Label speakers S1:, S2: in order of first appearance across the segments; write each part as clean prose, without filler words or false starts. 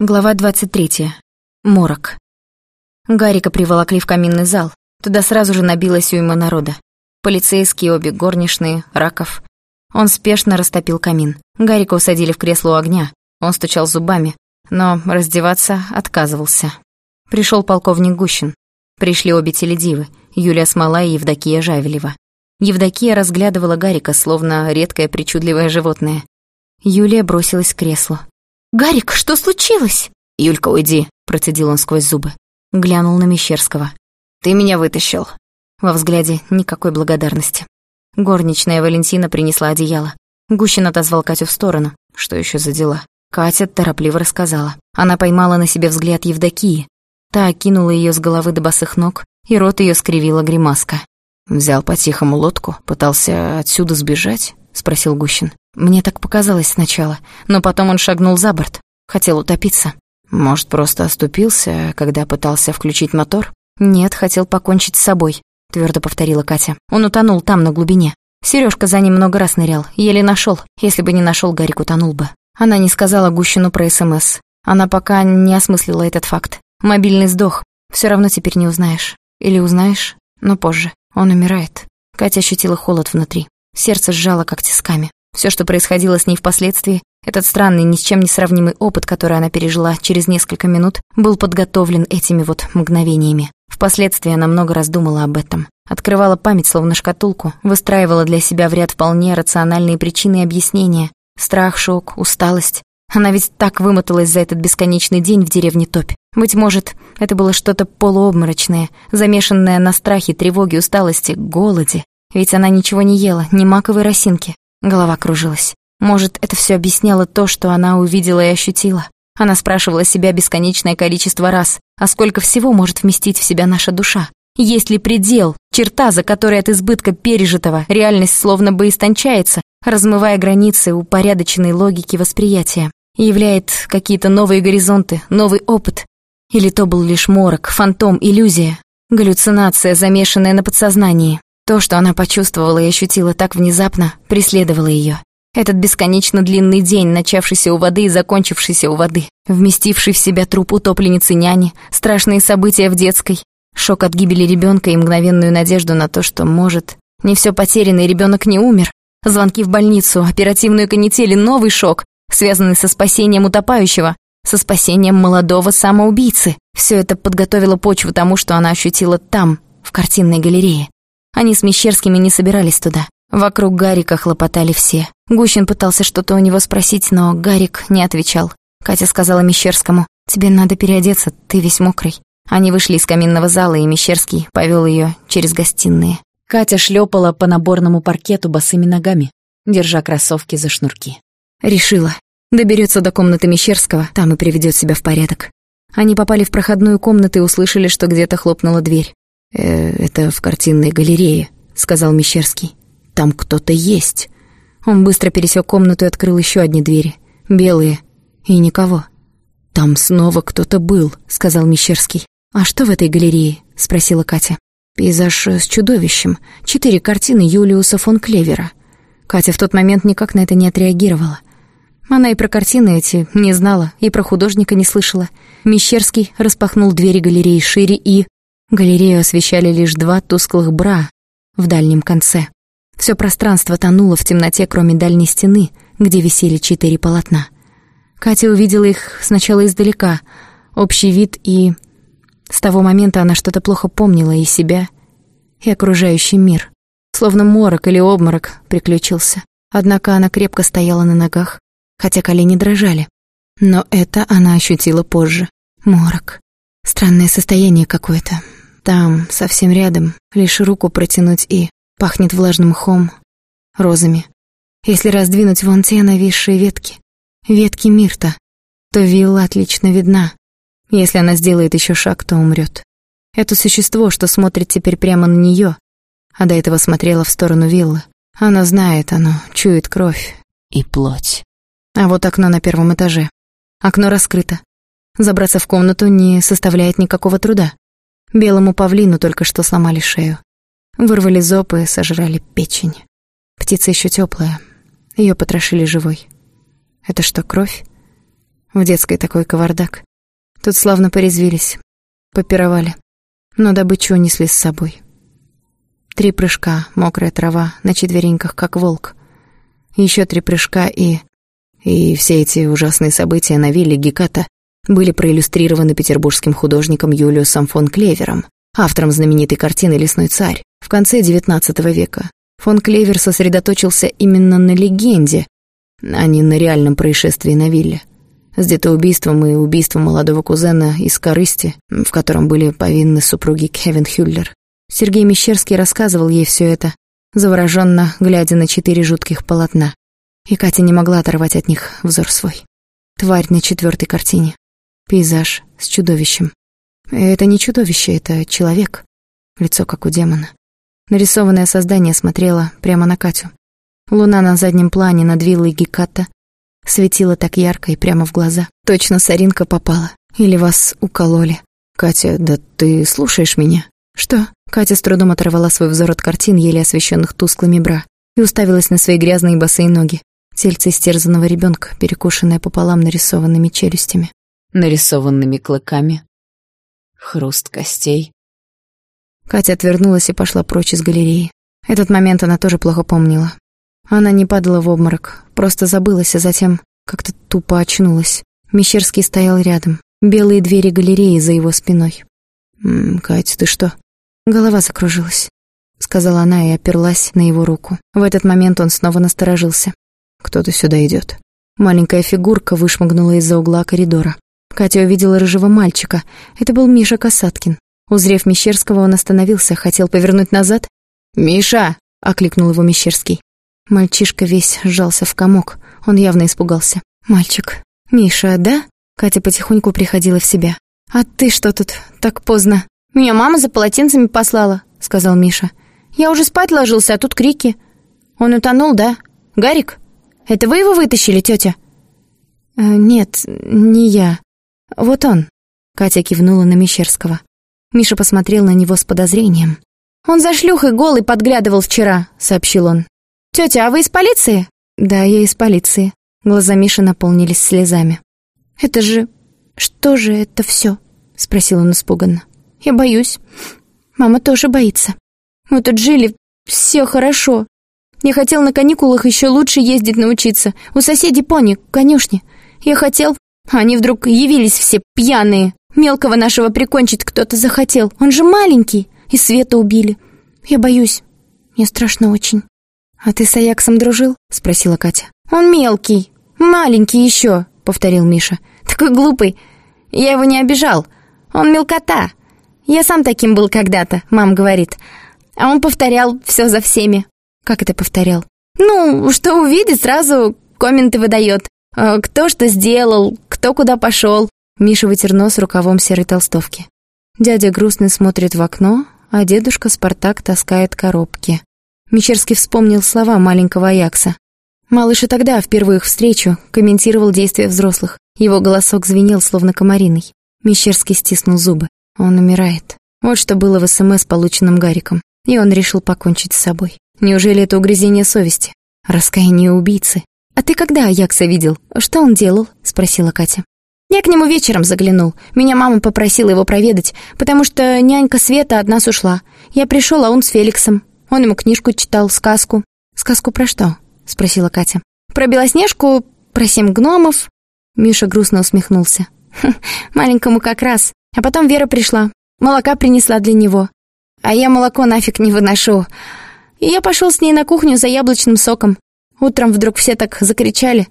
S1: Глава 23. Морок. Гарика приволокли в каминный зал. Туда сразу же набилась уйма народа. Полицейские, обе горничные, Раков. Он спешно растопил камин. Гарика усадили в кресло у огня. Он стучал зубами, но раздеваться отказывался. Пришел полковник Гущин. Пришли обе теледивы, Юлия Смола и Евдокия Жавелева. Евдокия разглядывала Гарика, словно редкое причудливое животное. Юлия бросилась к креслу. «Гарик, что случилось?»
S2: «Юлька, уйди», — процедил он сквозь зубы. Глянул на Мещерского. «Ты меня вытащил».
S1: Во взгляде никакой благодарности. Горничная Валентина принесла одеяло. Гущин отозвал Катю в сторону. Что еще за дела? Катя торопливо рассказала. Она поймала на себе взгляд Евдокии. Та окинула ее с головы до босых ног, и рот ее скривила гримаска.
S2: «Взял по-тихому лодку, пытался отсюда сбежать?» — спросил Гущин.
S1: «Мне так показалось сначала, но потом он шагнул за борт, хотел утопиться».
S2: «Может, просто оступился, когда пытался включить мотор?»
S1: «Нет, хотел покончить с собой», — твердо повторила Катя. «Он утонул там, на глубине. Сережка за ним много раз нырял, еле нашел. Если бы не нашел, Гарик утонул бы». Она не сказала Гущину про СМС. Она пока не осмыслила этот факт. Мобильный сдох. Все равно теперь не узнаешь. Или узнаешь, но позже. Он умирает. Катя ощутила холод внутри. Сердце сжало, как тисками. Все, что происходило с ней впоследствии, этот странный, ни с чем не сравнимый опыт, который она пережила через несколько минут, был подготовлен этими вот мгновениями. Впоследствии она много раз думала об этом. Открывала память, словно шкатулку, выстраивала для себя в ряд вполне рациональные причины и объяснения. Страх, шок, усталость. Она ведь так вымоталась за этот бесконечный день в деревне Топь. Быть может, это было что-то полуобморочное, замешанное на страхе, тревоге, усталости, голоде. Ведь она ничего не ела, ни маковой росинки. Голова кружилась. Может, это все объясняло то, что она увидела и ощутила. Она спрашивала себя бесконечное количество раз, а сколько всего может вместить в себя наша душа? Есть ли предел, черта, за которой от избытка пережитого реальность словно бы истончается, размывая границы упорядоченной логики восприятия, и являет какие-то новые горизонты, новый опыт? Или то был лишь морок, фантом, иллюзия, галлюцинация, замешанная на подсознании? То, что она почувствовала и ощутила так внезапно, преследовало ее. Этот бесконечно длинный день, начавшийся у воды и закончившийся у воды, вместивший в себя труп утопленницы няни, страшные события в детской, шок от гибели ребенка и мгновенную надежду на то, что, может, не все потеряно и ребенок не умер, звонки в больницу, оперативную канитель и новый шок, связанный со спасением утопающего, со спасением молодого самоубийцы. Все это подготовило почву тому, что она ощутила там, в картинной галерее. Они с Мещерскими не собирались туда. Вокруг Гарика хлопотали все. Гущин пытался что-то у него спросить, но Гарик не отвечал. Катя сказала Мещерскому: «Тебе надо переодеться, ты весь мокрый». Они вышли из каминного зала, и Мещерский повел ее через гостиные. Катя шлепала по наборному паркету босыми ногами, держа кроссовки за шнурки. Решила. Доберется до комнаты Мещерского, там и приведет себя в порядок. Они попали в проходную комнату и услышали, что где-то хлопнула дверь.
S2: «Это в картинной галерее», — сказал Мещерский. «Там кто-то есть».
S1: Он быстро пересек комнату и открыл еще одни двери. Белые. И никого.
S2: «Там снова кто-то был», — сказал Мещерский.
S1: «А что в этой галерее?» — спросила Катя.
S2: «Пейзаж с чудовищем. 4 картины Юлиуса фон Клевера».
S1: Катя в тот момент никак на это не отреагировала. Она и про картины эти не знала, и про художника не слышала. Мещерский распахнул двери галереи шире, и... Галерею освещали лишь 2 тусклых бра в дальнем конце. Все пространство тонуло в темноте, кроме дальней стены, где висели 4 полотна. Катя увидела их сначала издалека, общий вид, и... С того момента она что-то плохо помнила и себя, и окружающий мир. Словно морок или обморок приключился. Однако она крепко стояла на ногах, хотя колени дрожали. Но это она ощутила позже. Морок. Странное состояние какое-то. Там, совсем рядом, лишь руку протянуть и... Пахнет влажным мхом, розами. Если раздвинуть вон те нависшие ветки, ветки мирта, то вилла отлично видна. Если она сделает еще шаг, то умрет. Это существо, что смотрит теперь прямо на нее, а до этого смотрело в сторону виллы. Оно знает, оно чует кровь.
S2: И плоть.
S1: А вот окно на 1-м этаже. Окно раскрыто. Забраться в комнату не составляет никакого труда. Белому павлину только что сломали шею. Вырвали зоб и сожрали печень. Птица еще теплая. Ее потрошили живой. Это что, кровь? В детской такой кавардак. Тут славно порезвились, попировали, но добычу унесли с собой. 3 прыжка, мокрая трава, на четвереньках, как волк. Еще 3 прыжка и все эти ужасные события на вилле Геката были проиллюстрированы петербургским художником Юлиусом фон Клевером, автором знаменитой картины «Лесной царь» в конце XIX века. Фон Клевер сосредоточился именно на легенде, а не на реальном происшествии на вилле. С детоубийством и убийством молодого кузена из корысти, в котором были повинны супруги Кевин Хюллер. Сергей Мещерский рассказывал ей все это, завороженно глядя на 4 жутких полотна. И Катя не могла оторвать от них взор свой. Тварь на 4-й картине. Пейзаж с чудовищем. Это не чудовище, это человек. Лицо как у демона. Нарисованное создание смотрело прямо на Катю. Луна на заднем плане над виллой Геката светила так ярко и прямо в глаза. Точно соринка попала. Или вас укололи. «Катя, да ты слушаешь меня?» «Что?» Катя с трудом оторвала свой взор от картин, еле освещенных тусклыми бра, и уставилась на свои грязные босые ноги. Тельце истерзанного ребенка, перекушенное пополам нарисованными челюстями. Нарисованными клыками. Хруст костей. Катя отвернулась и пошла прочь из галереи. Этот момент она тоже плохо помнила. Она не падала в обморок, просто забылась, а затем как-то тупо очнулась. Мещерский стоял рядом. Белые двери галереи за его спиной. «Катя, ты что?» «Голова закружилась», — сказала она и оперлась на его руку. В этот момент он снова насторожился. «Кто-то сюда идет». Маленькая фигурка вышмыгнула из-за угла коридора. Катя увидела рыжего мальчика. Это был Миша Касаткин. Узрев Мещерского, он остановился, хотел повернуть назад. «Миша!» — окликнул его Мещерский. Мальчишка весь сжался в комок. Он явно испугался. «Мальчик. Миша, да?» Катя потихоньку приходила в себя. «А ты что тут так поздно?» «Меня мама за полотенцами послала», — сказал Миша. «Я уже спать ложился, а тут крики. Он утонул, да? Гарик? Это вы его вытащили, тетя?» «Нет, не я. Вот он». Катя кивнула на Мещерского. Миша посмотрел на него с подозрением. «Он за шлюхой голый подглядывал вчера», — сообщил он. «Тетя, а вы из полиции?» «Да, я из полиции». Глаза Миши наполнились слезами. «Это же... Что же это все?» — спросил он испуганно. «Я боюсь. Мама тоже боится. Мы тут жили, все хорошо. Я хотел на каникулах еще лучше ездить научиться. У соседей пони, конюшни. Я хотел, а они вдруг явились все пьяные. Мелкого нашего прикончить кто-то захотел. Он же маленький. И Света убили. Я боюсь. Мне страшно очень». «А ты с Аяксом дружил?» — спросила Катя. «Он мелкий. Маленький еще», — повторил Миша. «Такой глупый. Я его не обижал. Он мелкота. Я сам таким был когда-то», — мама говорит. А он повторял все за всеми. «Как это повторял?» «Ну, что увидит, сразу комменты выдает. Кто что сделал, кто куда пошел». Миша вытер нос рукавом серой толстовки. Дядя грустно смотрит в окно, а дедушка Спартак таскает коробки. Мещерский вспомнил слова маленького Аякса. Малыш и тогда, в первую их встречу, комментировал действия взрослых. Его голосок звенел, словно комариный. Мещерский стиснул зубы. Он умирает. Вот что было в СМС, полученном Гариком. И он решил покончить с собой. Неужели это угрызение совести? Раскаяние убийцы? «А ты когда Аякса видел? Что он делал?» — спросила Катя. «Я к нему вечером заглянул. Меня мама попросила его проведать, потому что нянька Света от нас ушла. Я пришел, а он с Феликсом. Он ему книжку читал, сказку». «Сказку про что?» — спросила Катя. «Про Белоснежку, про 7 гномов». Миша грустно усмехнулся. «Маленькому как раз. А потом Вера пришла. Молока принесла для него. А я молоко нафиг не выношу. И я пошел с ней на кухню за яблочным соком. Утром вдруг все так закричали.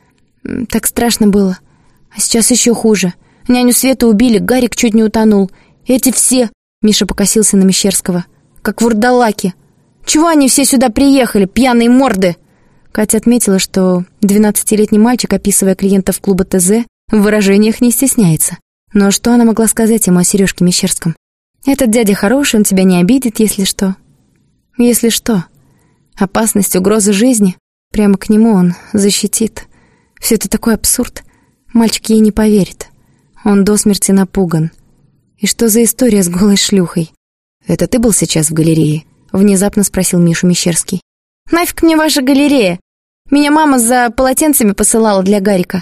S1: Так страшно было. А сейчас еще хуже. Няню Свету убили, Гарик чуть не утонул. Эти все...» Миша покосился на Мещерского. «Как вурдалаки. Чего они все сюда приехали, пьяные морды?» Катя отметила, что 12-летний мальчик, описывая клиентов клуба ТЗ, в выражениях не стесняется. Но что она могла сказать ему о Сережке Мещерском? «Этот дядя хороший, он тебя не обидит, если что». Если что? Опасность, угроза жизни? Прямо к нему он защитит. Все это такой абсурд. Мальчик ей не поверит. Он до смерти напуган. И что за история с голой шлюхой? «Это ты был сейчас в галерее?» — внезапно спросил Мишу Мещерский. «Нафиг мне ваша галерея? Меня мама за полотенцами посылала для Гарика.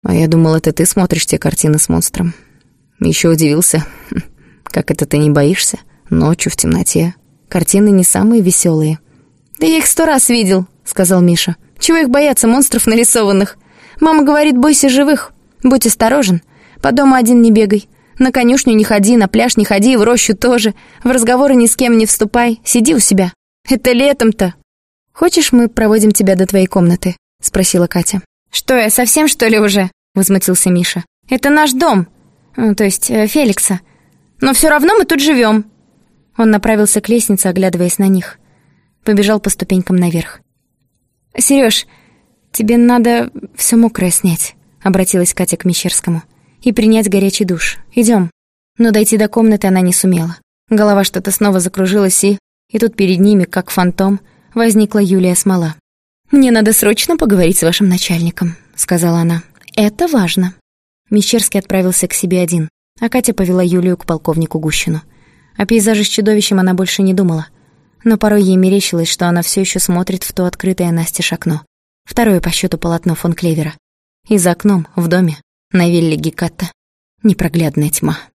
S2: А я думал, это ты смотришь те картины с монстром. Еще удивился, как это ты не боишься? Ночью в темноте. Картины не самые веселые.
S1: «Да я их 100 раз видел», — сказал Миша. «Чего их бояться, монстров нарисованных? Мама говорит, бойся живых, будь осторожен. По дому один не бегай. На конюшню не ходи, на пляж не ходи, в рощу тоже. В разговоры ни с кем не вступай, сиди у себя. Это летом-то». «Хочешь, мы проводим тебя до твоей комнаты?» — спросила Катя. «Что, я совсем, что ли, уже?» — возмутился Миша. «Это наш дом, то есть Феликса. Но все равно мы тут живем». Он направился к лестнице, оглядываясь на них. Побежал по ступенькам наверх. «Серёж, тебе надо все мокрое снять», — обратилась Катя к Мещерскому. «И принять горячий душ. Идем». Но дойти до комнаты она не сумела. Голова что-то снова закружилась, и тут перед ними, как фантом, возникла Юлия Смола. «Мне надо срочно поговорить с вашим начальником», — сказала она. «Это важно». Мещерский отправился к себе один, а Катя повела Юлию к полковнику Гущину. О пейзаже с чудовищем она больше не думала. Но порой ей мерещилось, что она все еще смотрит в то открытое настежь окно. Второе по счету полотно фон Клевера. И за окном, в доме, на вилле Гекатта, непроглядная тьма.